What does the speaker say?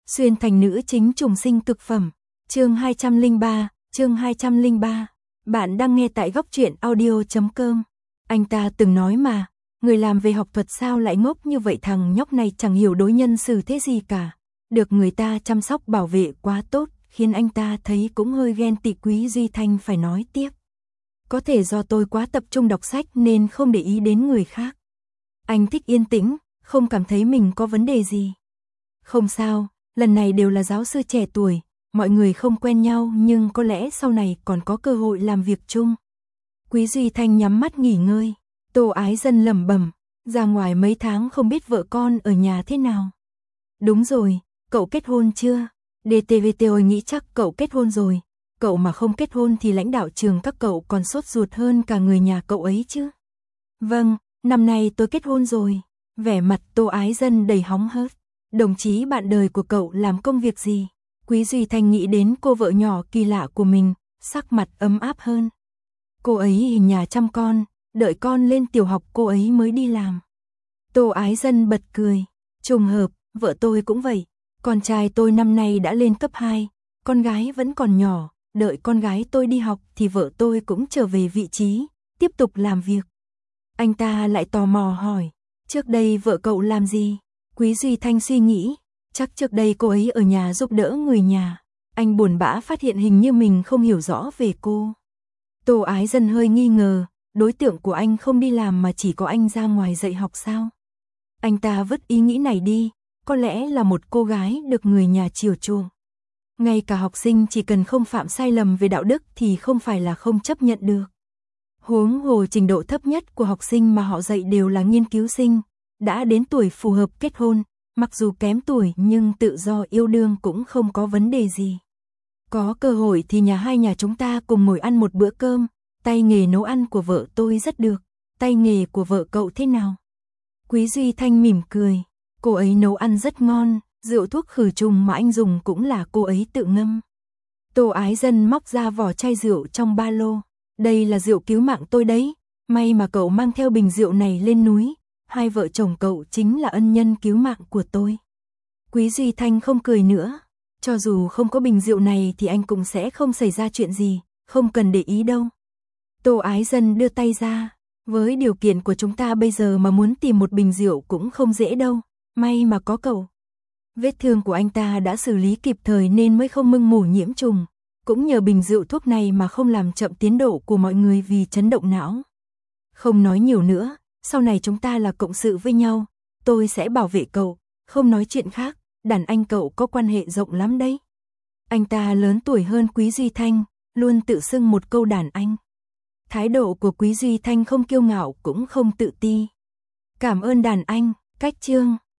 Xuyên thành nữ chính trùng sinh cực phẩm. Chương 203. Bạn đang nghe tại góc truyện audio.com. Anh ta từng nói mà, người làm về học thuật sao lại ngốc như vậy, thằng nhóc này chẳng hiểu đối nhân xử thế gì cả. Được người ta chăm sóc bảo vệ quá tốt, khiến anh ta thấy cũng hơi ghen tị. Quý Duy Thanh phải nói tiếp. Có thể do tôi quá tập trung đọc sách nên không để ý đến người khác. Anh thích yên tĩnh, không cảm thấy mình có vấn đề gì. Không sao, lần này đều là giáo sư trẻ tuổi, mọi người không quen nhau nhưng có lẽ sau này còn có cơ hội làm việc chung. Quý Duy Thanh nhắm mắt nghỉ ngơi. Tô Ái Dân lẩm bẩm, ra ngoài mấy tháng không biết vợ con ở nhà thế nào. Đúng rồi, cậu kết hôn chưa? DTVTO nghĩ chắc cậu kết hôn rồi. Cậu mà không kết hôn thì lãnh đạo trường các cậu còn sốt ruột hơn cả người nhà cậu ấy chứ. Vâng, năm nay tôi kết hôn rồi. Vẻ mặt Tô Ái Dân đầy hóng hớt. Đồng chí bạn đời của cậu làm công việc gì? Quý Duy Thanh nghĩ đến cô vợ nhỏ kỳ lạ của mình, sắc mặt ấm áp hơn. Cô ấy hình nhà chăm con, đợi con lên tiểu học cô ấy mới đi làm. Tô Ái Dân bật cười. Trùng hợp, vợ tôi cũng vậy. Con trai tôi năm nay đã lên cấp 2, con gái vẫn còn nhỏ. Đợi con gái tôi đi học thì vợ tôi cũng trở về vị trí, tiếp tục làm việc. Anh ta lại tò mò hỏi, trước đây vợ cậu làm gì? Quý Duy Thanh suy nghĩ, chắc trước đây cô ấy ở nhà giúp đỡ người nhà. Anh buồn bã phát hiện hình như mình không hiểu rõ về cô. Tô Ái Dân hơi nghi ngờ, đối tượng của anh không đi làm mà chỉ có anh ra ngoài dạy học sao? Anh ta vứt ý nghĩ này đi, có lẽ là một cô gái được người nhà chiều chuộng. Ngay cả học sinh chỉ cần không phạm sai lầm về đạo đức thì không phải là không chấp nhận được. Huống hồ trình độ thấp nhất của học sinh mà họ dạy đều là nghiên cứu sinh, đã đến tuổi phù hợp kết hôn, mặc dù kém tuổi nhưng tự do yêu đương cũng không có vấn đề gì. Có cơ hội thì hai nhà chúng ta cùng ngồi ăn một bữa cơm, tay nghề nấu ăn của vợ tôi rất được, tay nghề của vợ cậu thế nào? Quý Duy Thanh mỉm cười, cô ấy nấu ăn rất ngon. Rượu thuốc khử trùng mà anh dùng cũng là cô ấy tự ngâm. Tô Ái Dân móc ra vỏ chai rượu trong ba lô. Đây là rượu cứu mạng tôi đấy. May mà cậu mang theo bình rượu này lên núi. Hai vợ chồng cậu chính là ân nhân cứu mạng của tôi. Quý Duy Thanh không cười nữa. Cho dù không có bình rượu này thì anh cũng sẽ không xảy ra chuyện gì. Không cần để ý đâu. Tô Ái Dân đưa tay ra. Với điều kiện của chúng ta bây giờ mà muốn tìm một bình rượu cũng không dễ đâu. May mà có cậu. Vết thương của anh ta đã xử lý kịp thời nên mới không mưng mủ nhiễm trùng. Cũng nhờ bình rượu thuốc này mà không làm chậm tiến độ của mọi người vì chấn động não. Không nói nhiều nữa, sau này chúng ta là cộng sự với nhau. Tôi sẽ bảo vệ cậu, không nói chuyện khác, đàn anh cậu có quan hệ rộng lắm đấy. Anh ta lớn tuổi hơn Quý Duy Thanh, luôn tự xưng một câu đàn anh. Thái độ của Quý Duy Thanh không kiêu ngạo cũng không tự ti. Cảm ơn đàn anh, cách chương.